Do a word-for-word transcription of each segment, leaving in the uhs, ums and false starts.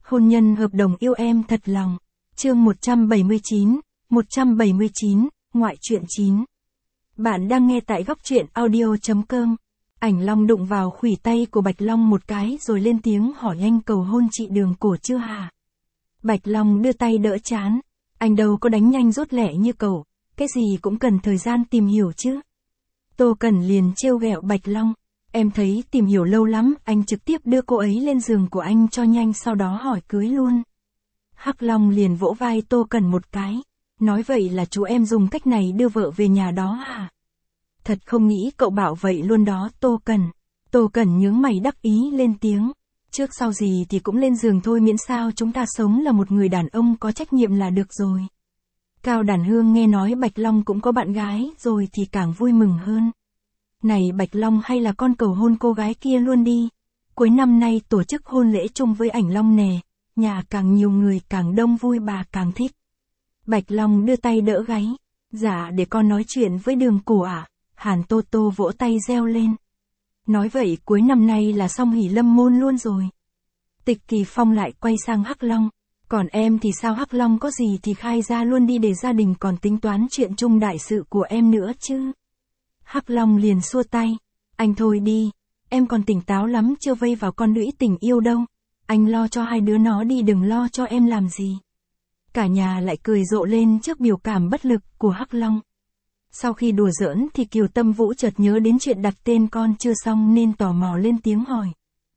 Hôn nhân hợp đồng yêu em thật lòng. Chương một trăm bảy mươi chín, một trăm bảy mươi chín, ngoại truyện chín. Bạn đang nghe tại góc truyện audio chấm com. Ảnh Long đụng vào khuỷu tay của Bạch Long một cái rồi lên tiếng hỏi anh cầu hôn chị Đường Cổ chưa hả? Bạch Long đưa tay đỡ trán. Anh đâu có đánh nhanh rút lẹ như cậu, cái gì cũng cần thời gian tìm hiểu chứ. Tô Cẩn liền trêu ghẹo Bạch Long. Em thấy tìm hiểu lâu lắm, anh trực tiếp đưa cô ấy lên giường của anh cho nhanh sau đó hỏi cưới luôn. Hắc Long liền vỗ vai Tô Cẩn một cái. Nói vậy là chú em dùng cách này đưa vợ về nhà đó hả? Thật không nghĩ cậu bảo vậy luôn đó Tô Cẩn. Tô Cẩn nhướng mày đắc ý lên tiếng. Trước sau gì thì cũng lên giường thôi, miễn sao chúng ta sống là một người đàn ông có trách nhiệm là được rồi. Cao Đản Hương nghe nói Bạch Long cũng có bạn gái rồi thì càng vui mừng hơn. Này Bạch Long, hay là con cầu hôn cô gái kia luôn đi. Cuối năm nay tổ chức hôn lễ chung với Ảnh Long nè. Nhà càng nhiều người càng đông vui, bà càng thích. Bạch Long đưa tay đỡ gáy. Dạ để con nói chuyện với Đường Cổ ạ. À? Hàn Tô Tô vỗ tay reo lên. Nói vậy cuối năm nay là xong hỷ lâm môn luôn rồi. Tịch Kỳ Phong lại quay sang Hắc Long. Còn em thì sao Hắc Long, có gì thì khai ra luôn đi để gia đình còn tính toán chuyện chung đại sự của em nữa chứ. Hắc Long liền xua tay. Anh thôi đi, em còn tỉnh táo lắm, chưa vây vào con lũy tình yêu đâu. Anh lo cho hai đứa nó đi, đừng lo cho em làm gì. Cả nhà lại cười rộ lên trước biểu cảm bất lực của Hắc Long. Sau khi đùa giỡn thì Kiều Tâm Vũ chợt nhớ đến chuyện đặt tên con chưa xong nên tò mò lên tiếng hỏi.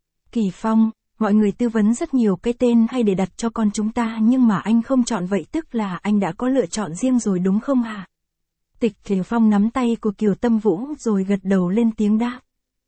Kỳ Phong, mọi người tư vấn rất nhiều cái tên hay để đặt cho con chúng ta nhưng mà anh không chọn, vậy tức là anh đã có lựa chọn riêng rồi đúng không hả? Tịch Kiều Phong nắm tay của Kiều Tâm Vũ rồi gật đầu lên tiếng đáp.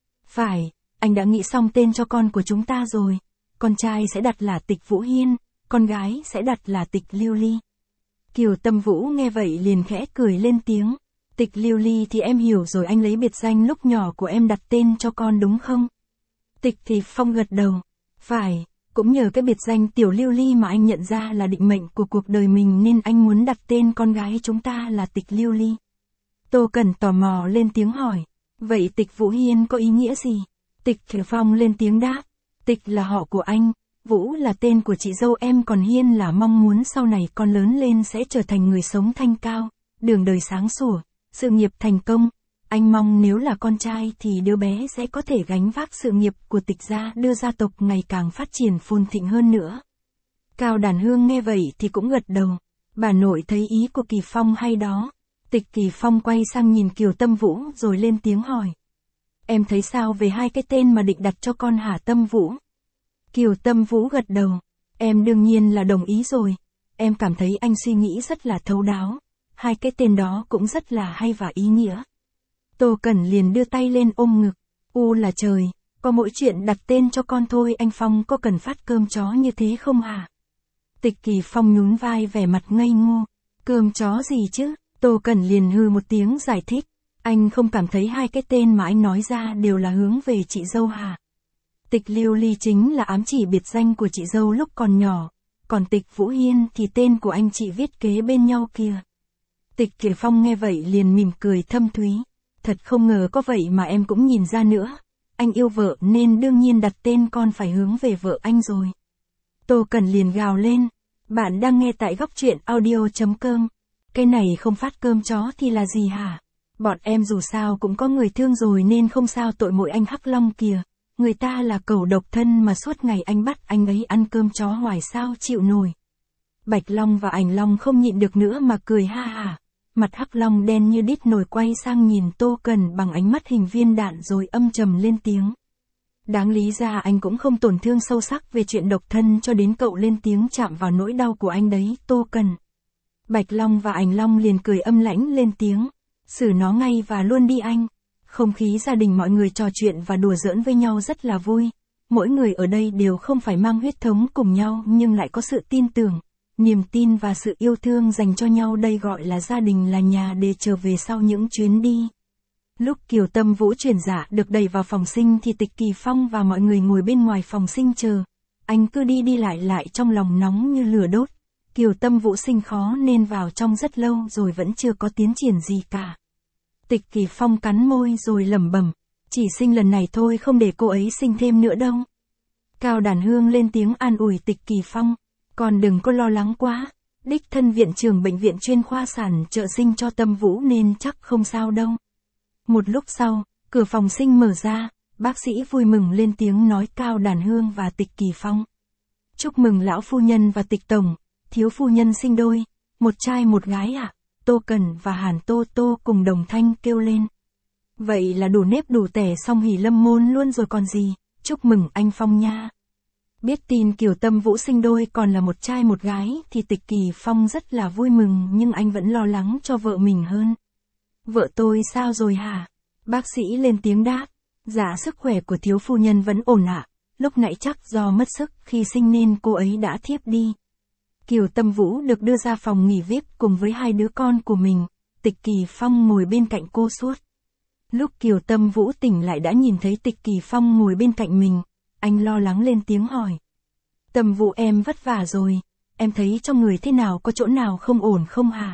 Phải, anh đã nghĩ xong tên cho con của chúng ta rồi. Con trai sẽ đặt là Tịch Vũ Hiên, con gái sẽ đặt là Tịch Lưu Ly. Kiều Tâm Vũ nghe vậy liền khẽ cười lên tiếng. Tịch Lưu Ly thì em hiểu rồi, anh lấy biệt danh lúc nhỏ của em đặt tên cho con đúng không? Tịch Thì Phong gật đầu. Phải, cũng nhờ cái biệt danh Tiểu Lưu Ly mà anh nhận ra là định mệnh của cuộc đời mình nên anh muốn đặt tên con gái chúng ta là Tịch Lưu Ly. Tô Cẩn tò mò lên tiếng hỏi. Vậy Tịch Vũ Hiên có ý nghĩa gì? Tịch Kiều Phong lên tiếng đáp. Tịch là họ của anh, Vũ là tên của chị dâu em, còn Hiên là mong muốn sau này con lớn lên sẽ trở thành người sống thanh cao, đường đời sáng sủa, sự nghiệp thành công. Anh mong nếu là con trai thì đứa bé sẽ có thể gánh vác sự nghiệp của Tịch gia, đưa gia tộc ngày càng phát triển phồn thịnh hơn nữa. Cao Đản Hương nghe vậy thì cũng gật đầu. Bà nội thấy ý của Kỳ Phong hay đó. Tịch Kỳ Phong quay sang nhìn Kiều Tâm Vũ rồi lên tiếng hỏi. Em thấy sao về hai cái tên mà định đặt cho con hả Tâm Vũ? Kiều Tâm Vũ gật đầu. Em đương nhiên là đồng ý rồi. Em cảm thấy anh suy nghĩ rất là thấu đáo. Hai cái tên đó cũng rất là hay và ý nghĩa. Tô Cẩn liền đưa tay lên ôm ngực. U là trời, có mỗi chuyện đặt tên cho con thôi, anh Phong có cần phát cơm chó như thế không hả? Tịch Kỳ Phong nhún vai vẻ mặt ngây ngô. Cơm chó gì chứ? Tô Cẩn liền hừ một tiếng giải thích. Anh không cảm thấy hai cái tên mà anh nói ra đều là hướng về chị dâu hả? Tịch Lưu Ly chính là ám chỉ biệt danh của chị dâu lúc còn nhỏ. Còn Tịch Vũ Hiên thì tên của anh chị viết kế bên nhau kìa. Tịch Kiều Phong nghe vậy liền mỉm cười thâm thúy. Thật không ngờ có vậy mà em cũng nhìn ra nữa. Anh yêu vợ nên đương nhiên đặt tên con phải hướng về vợ anh rồi. Tô Cẩn liền gào lên. Bạn đang nghe tại góc truyện audio chấm com. Cái này không phát cơm chó thì là gì hả? Bọn em dù sao cũng có người thương rồi nên không sao tội mỗi anh Hắc Long kìa. Người ta là cẩu độc thân mà suốt ngày anh bắt anh ấy ăn cơm chó hoài sao chịu nổi. Bạch Long và Ảnh Long không nhịn được nữa mà cười ha hả. Mặt Hắc Long đen như đít nồi quay sang nhìn Tô Cẩn bằng ánh mắt hình viên đạn rồi âm trầm lên tiếng. Đáng lý ra anh cũng không tổn thương sâu sắc về chuyện độc thân cho đến cậu lên tiếng chạm vào nỗi đau của anh đấy Tô Cẩn. Bạch Long và Ảnh Long liền cười âm lãnh lên tiếng. Xử nó ngay và luôn đi anh. Không khí gia đình mọi người trò chuyện và đùa giỡn với nhau rất là vui. Mỗi người ở đây đều không phải mang huyết thống cùng nhau nhưng lại có sự tin tưởng, niềm tin và sự yêu thương dành cho nhau, đây gọi là gia đình, là nhà để trở về sau những chuyến đi. Lúc Kiều Tâm Vũ chuyển dạ được đẩy vào phòng sinh thì Tịch Kỳ Phong và mọi người ngồi bên ngoài phòng sinh chờ. Anh cứ đi đi lại lại trong lòng nóng như lửa đốt. Kiều Tâm Vũ sinh khó nên vào trong rất lâu rồi vẫn chưa có tiến triển gì cả. Tịch Kỳ Phong cắn môi rồi lẩm bẩm. Chỉ sinh lần này thôi, không để cô ấy sinh thêm nữa đâu. Cao Đàn Hương lên tiếng an ủi Tịch Kỳ Phong. Con đừng có lo lắng quá. Đích thân viện trưởng bệnh viện chuyên khoa sản trợ sinh cho Tâm Vũ nên chắc không sao đâu. Một lúc sau, cửa phòng sinh mở ra, bác sĩ vui mừng lên tiếng nói Cao Đàn Hương và Tịch Kỳ Phong. Chúc mừng lão phu nhân và Tịch tổng, thiếu phu nhân sinh đôi, một trai một gái ạ. À? Tô Cần và Hàn Tô Tô cùng đồng thanh kêu lên. Vậy là đủ nếp đủ tẻ xong hỉ lâm môn luôn rồi còn gì, chúc mừng anh Phong nha. Biết tin Kiều Tâm Vũ sinh đôi còn là một trai một gái thì Tịch Kỳ Phong rất là vui mừng nhưng anh vẫn lo lắng cho vợ mình hơn. Vợ tôi sao rồi hả? Bác sĩ lên tiếng đáp. Dạ sức khỏe của thiếu phu nhân vẫn ổn ạ, lúc nãy chắc do mất sức khi sinh nên cô ấy đã thiếp đi. Kiều Tâm Vũ được đưa ra phòng nghỉ vi ai pi cùng với hai đứa con của mình, Tịch Kỳ Phong ngồi bên cạnh cô suốt. Lúc Kiều Tâm Vũ tỉnh lại đã nhìn thấy Tịch Kỳ Phong ngồi bên cạnh mình, anh lo lắng lên tiếng hỏi. Tâm Vũ em vất vả rồi, em thấy trong người thế nào, có chỗ nào không ổn không hả?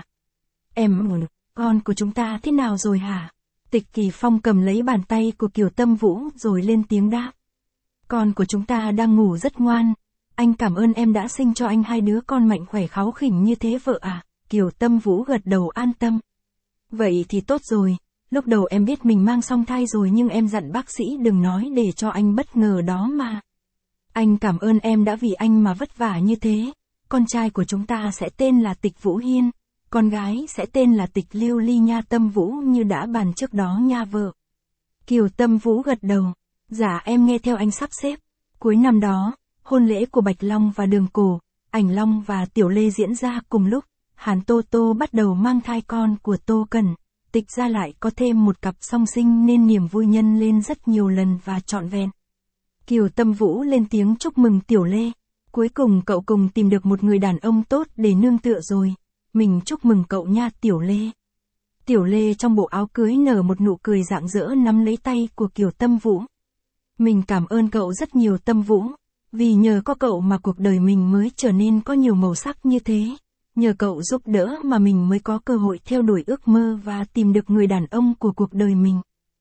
Em ổn, con của chúng ta thế nào rồi hả? Tịch Kỳ Phong cầm lấy bàn tay của Kiều Tâm Vũ rồi lên tiếng đáp. Con của chúng ta đang ngủ rất ngoan, anh cảm ơn em đã sinh cho anh hai đứa con mạnh khỏe kháu khỉnh như thế vợ à, Kiều Tâm Vũ gật đầu an tâm. Vậy thì tốt rồi, lúc đầu em biết mình mang song thai rồi nhưng em dặn bác sĩ đừng nói để cho anh bất ngờ đó mà. Anh cảm ơn em đã vì anh mà vất vả như thế, con trai của chúng ta sẽ tên là Tịch Vũ Hiên, con gái sẽ tên là Tịch Lưu Ly nha Tâm Vũ như đã bàn trước đó nha vợ. Kiều Tâm Vũ gật đầu, dạ em nghe theo anh sắp xếp. Cuối năm đó, hôn lễ của Bạch Long và Đường Cổ, Ảnh Long và Tiểu Lê diễn ra cùng lúc, Hàn Tô Tô bắt đầu mang thai con của Tô Cần, Tịch ra lại có thêm một cặp song sinh nên niềm vui nhân lên rất nhiều lần và trọn vẹn. Kiều Tâm Vũ lên tiếng chúc mừng Tiểu Lê, cuối cùng cậu cùng tìm được một người đàn ông tốt để nương tựa rồi, mình chúc mừng cậu nha Tiểu Lê. Tiểu Lê trong bộ áo cưới nở một nụ cười rạng rỡ nắm lấy tay của Kiều Tâm Vũ. Mình cảm ơn cậu rất nhiều Tâm Vũ, vì nhờ có cậu mà cuộc đời mình mới trở nên có nhiều màu sắc như thế, nhờ cậu giúp đỡ mà mình mới có cơ hội theo đuổi ước mơ và tìm được người đàn ông của cuộc đời mình.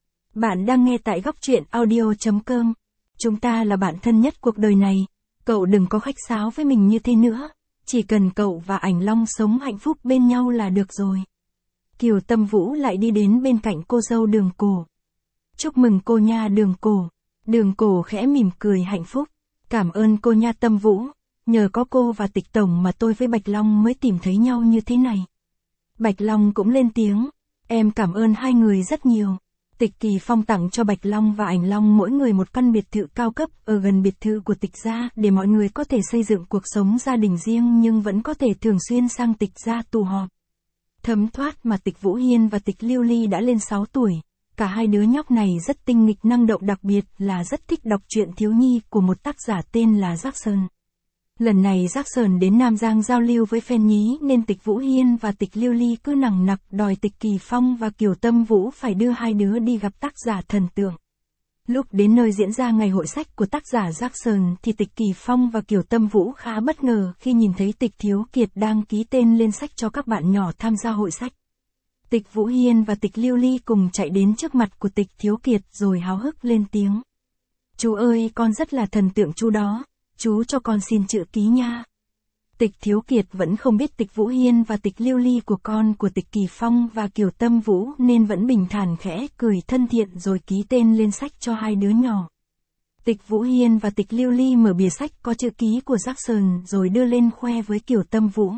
Bạn đang nghe tại góc truyện audio chấm com. Chúng ta là bạn thân nhất cuộc đời này, cậu đừng có khách sáo với mình như thế nữa, chỉ cần cậu và Ảnh Long sống hạnh phúc bên nhau là được rồi. Kiều Tâm Vũ lại đi đến bên cạnh cô dâu Đường Cổ. Chúc mừng cô nha Đường Cổ. Đường Cổ khẽ mỉm cười hạnh phúc. Cảm ơn cô nha Tâm Vũ, nhờ có cô và Tịch tổng mà tôi với Bạch Long mới tìm thấy nhau như thế này. Bạch Long cũng lên tiếng, em cảm ơn hai người rất nhiều. Tịch Kỳ Phong tặng cho Bạch Long và Ảnh Long mỗi người một căn biệt thự cao cấp ở gần biệt thự của Tịch gia để mọi người có thể xây dựng cuộc sống gia đình riêng nhưng vẫn có thể thường xuyên sang Tịch gia tụ họp. Thấm thoát mà Tịch Vũ Hiên và Tịch Lưu Ly đã lên sáu tuổi, cả hai đứa nhóc này rất tinh nghịch năng động, đặc biệt là rất thích đọc truyện thiếu nhi của một tác giả tên là Jackson. Lần này Jackson đến Nam Giang giao lưu với fan nhí nên Tịch Vũ Hiên và Tịch Lưu Ly cứ nằng nặc đòi Tịch Kỳ Phong và Kiều Tâm Vũ phải đưa hai đứa đi gặp tác giả thần tượng. Lúc đến nơi diễn ra ngày hội sách của tác giả Jackson thì Tịch Kỳ Phong và Kiều Tâm Vũ khá bất ngờ khi nhìn thấy Tịch Thiếu Kiệt đang ký tên lên sách cho các bạn nhỏ tham gia hội sách. Tịch Vũ Hiên và Tịch Lưu Ly cùng chạy đến trước mặt của Tịch Thiếu Kiệt rồi háo hức lên tiếng. Chú ơi, con rất là thần tượng chú đó, chú cho con xin chữ ký nha. Tịch Thiếu Kiệt vẫn không biết Tịch Vũ Hiên và Tịch Lưu Ly của con của Tịch Kỳ Phong và Kiều Tâm Vũ nên vẫn bình thản khẽ cười thân thiện rồi ký tên lên sách cho hai đứa nhỏ. Tịch Vũ Hiên và Tịch Lưu Ly mở bìa sách có chữ ký của Jackson rồi đưa lên khoe với Kiều Tâm Vũ.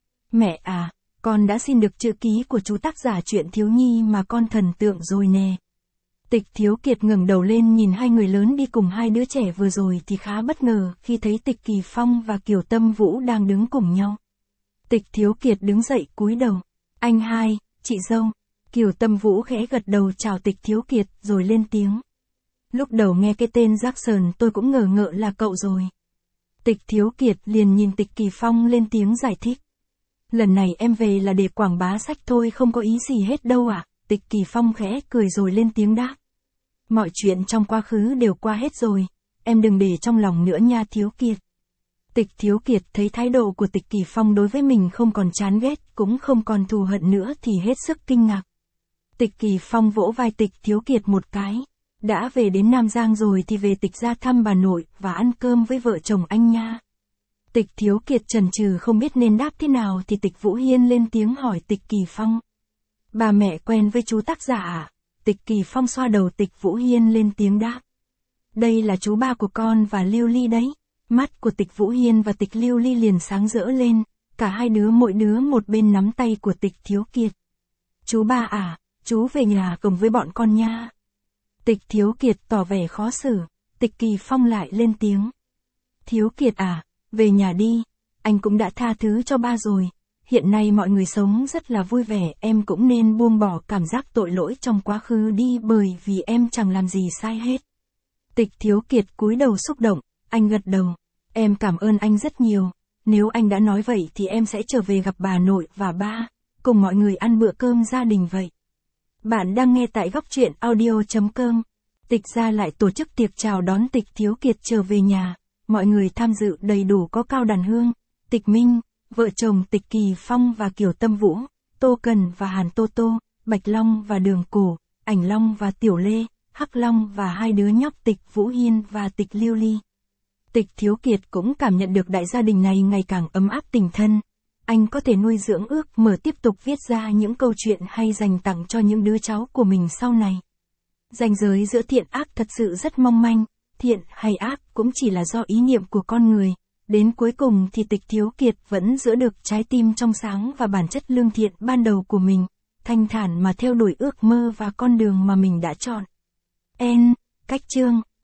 Mẹ à, con đã xin được chữ ký của chú tác giả truyện thiếu nhi mà con thần tượng rồi nè. Tịch Thiếu Kiệt ngẩng đầu lên nhìn hai người lớn đi cùng hai đứa trẻ vừa rồi thì khá bất ngờ khi thấy Tịch Kỳ Phong và Kiều Tâm Vũ đang đứng cùng nhau. Tịch Thiếu Kiệt đứng dậy cúi đầu. Anh hai, chị dâu. Kiều Tâm Vũ khẽ gật đầu chào Tịch Thiếu Kiệt rồi lên tiếng. Lúc đầu nghe cái tên Jackson tôi cũng ngờ ngợ là cậu rồi. Tịch Thiếu Kiệt liền nhìn Tịch Kỳ Phong lên tiếng giải thích. Lần này em về là để quảng bá sách thôi, không có ý gì hết đâu ạ. À? Tịch Kỳ Phong khẽ cười rồi lên tiếng đáp. Mọi chuyện trong quá khứ đều qua hết rồi, em đừng để trong lòng nữa nha Thiếu Kiệt. Tịch Thiếu Kiệt thấy thái độ của Tịch Kỳ Phong đối với mình không còn chán ghét, cũng không còn thù hận nữa thì hết sức kinh ngạc. Tịch Kỳ Phong vỗ vai Tịch Thiếu Kiệt một cái. Đã về đến Nam Giang rồi thì về Tịch ra thăm bà nội và ăn cơm với vợ chồng anh nha. Tịch Thiếu Kiệt chần chừ không biết nên đáp thế nào thì Tịch Vũ Hiên lên tiếng hỏi Tịch Kỳ Phong. Bà mẹ quen với chú tác giả à? Tịch Kỳ Phong xoa đầu Tịch Vũ Hiên lên tiếng đáp. Đây là chú ba của con và Lưu Ly đấy. Mắt của Tịch Vũ Hiên và Tịch Lưu Ly liền sáng rỡ lên, cả hai đứa mỗi đứa một bên nắm tay của Tịch Thiếu Kiệt. Chú ba à, chú về nhà cùng với bọn con nha. Tịch Thiếu Kiệt tỏ vẻ khó xử, Tịch Kỳ Phong lại lên tiếng. Thiếu Kiệt à, về nhà đi, anh cũng đã tha thứ cho ba rồi. Hiện nay mọi người sống rất là vui vẻ, em cũng nên buông bỏ cảm giác tội lỗi trong quá khứ đi bởi vì em chẳng làm gì sai hết. Tịch Thiếu Kiệt cúi đầu xúc động, anh gật đầu. Em cảm ơn anh rất nhiều, nếu anh đã nói vậy thì em sẽ trở về gặp bà nội và ba, cùng mọi người ăn bữa cơm gia đình vậy. Bạn đang nghe tại góc truyện audio chấm com. Tịch gia lại tổ chức tiệc chào đón Tịch Thiếu Kiệt trở về nhà. Mọi người tham dự đầy đủ có Cao Đàn Hương, Tịch Minh, vợ chồng Tịch Kỳ Phong và Kiều Tâm Vũ, Tô Cần và Hàn Tô Tô, Bạch Long và Đường Cổ, Ảnh Long và Tiểu Lê, Hắc Long và hai đứa nhóc Tịch Vũ Hiên và Tịch Lưu Ly. Tịch Thiếu Kiệt cũng cảm nhận được đại gia đình này ngày càng ấm áp tình thân. Anh có thể nuôi dưỡng ước mơ tiếp tục viết ra những câu chuyện hay dành tặng cho những đứa cháu của mình sau này. Ranh giới giữa thiện ác thật sự rất mong manh, thiện hay ác cũng chỉ là do ý niệm của con người. Đến cuối cùng thì Tịch Thiếu Kiệt vẫn giữ được trái tim trong sáng và bản chất lương thiện ban đầu của mình, thanh thản mà theo đuổi ước mơ và con đường mà mình đã chọn. N. Cách chương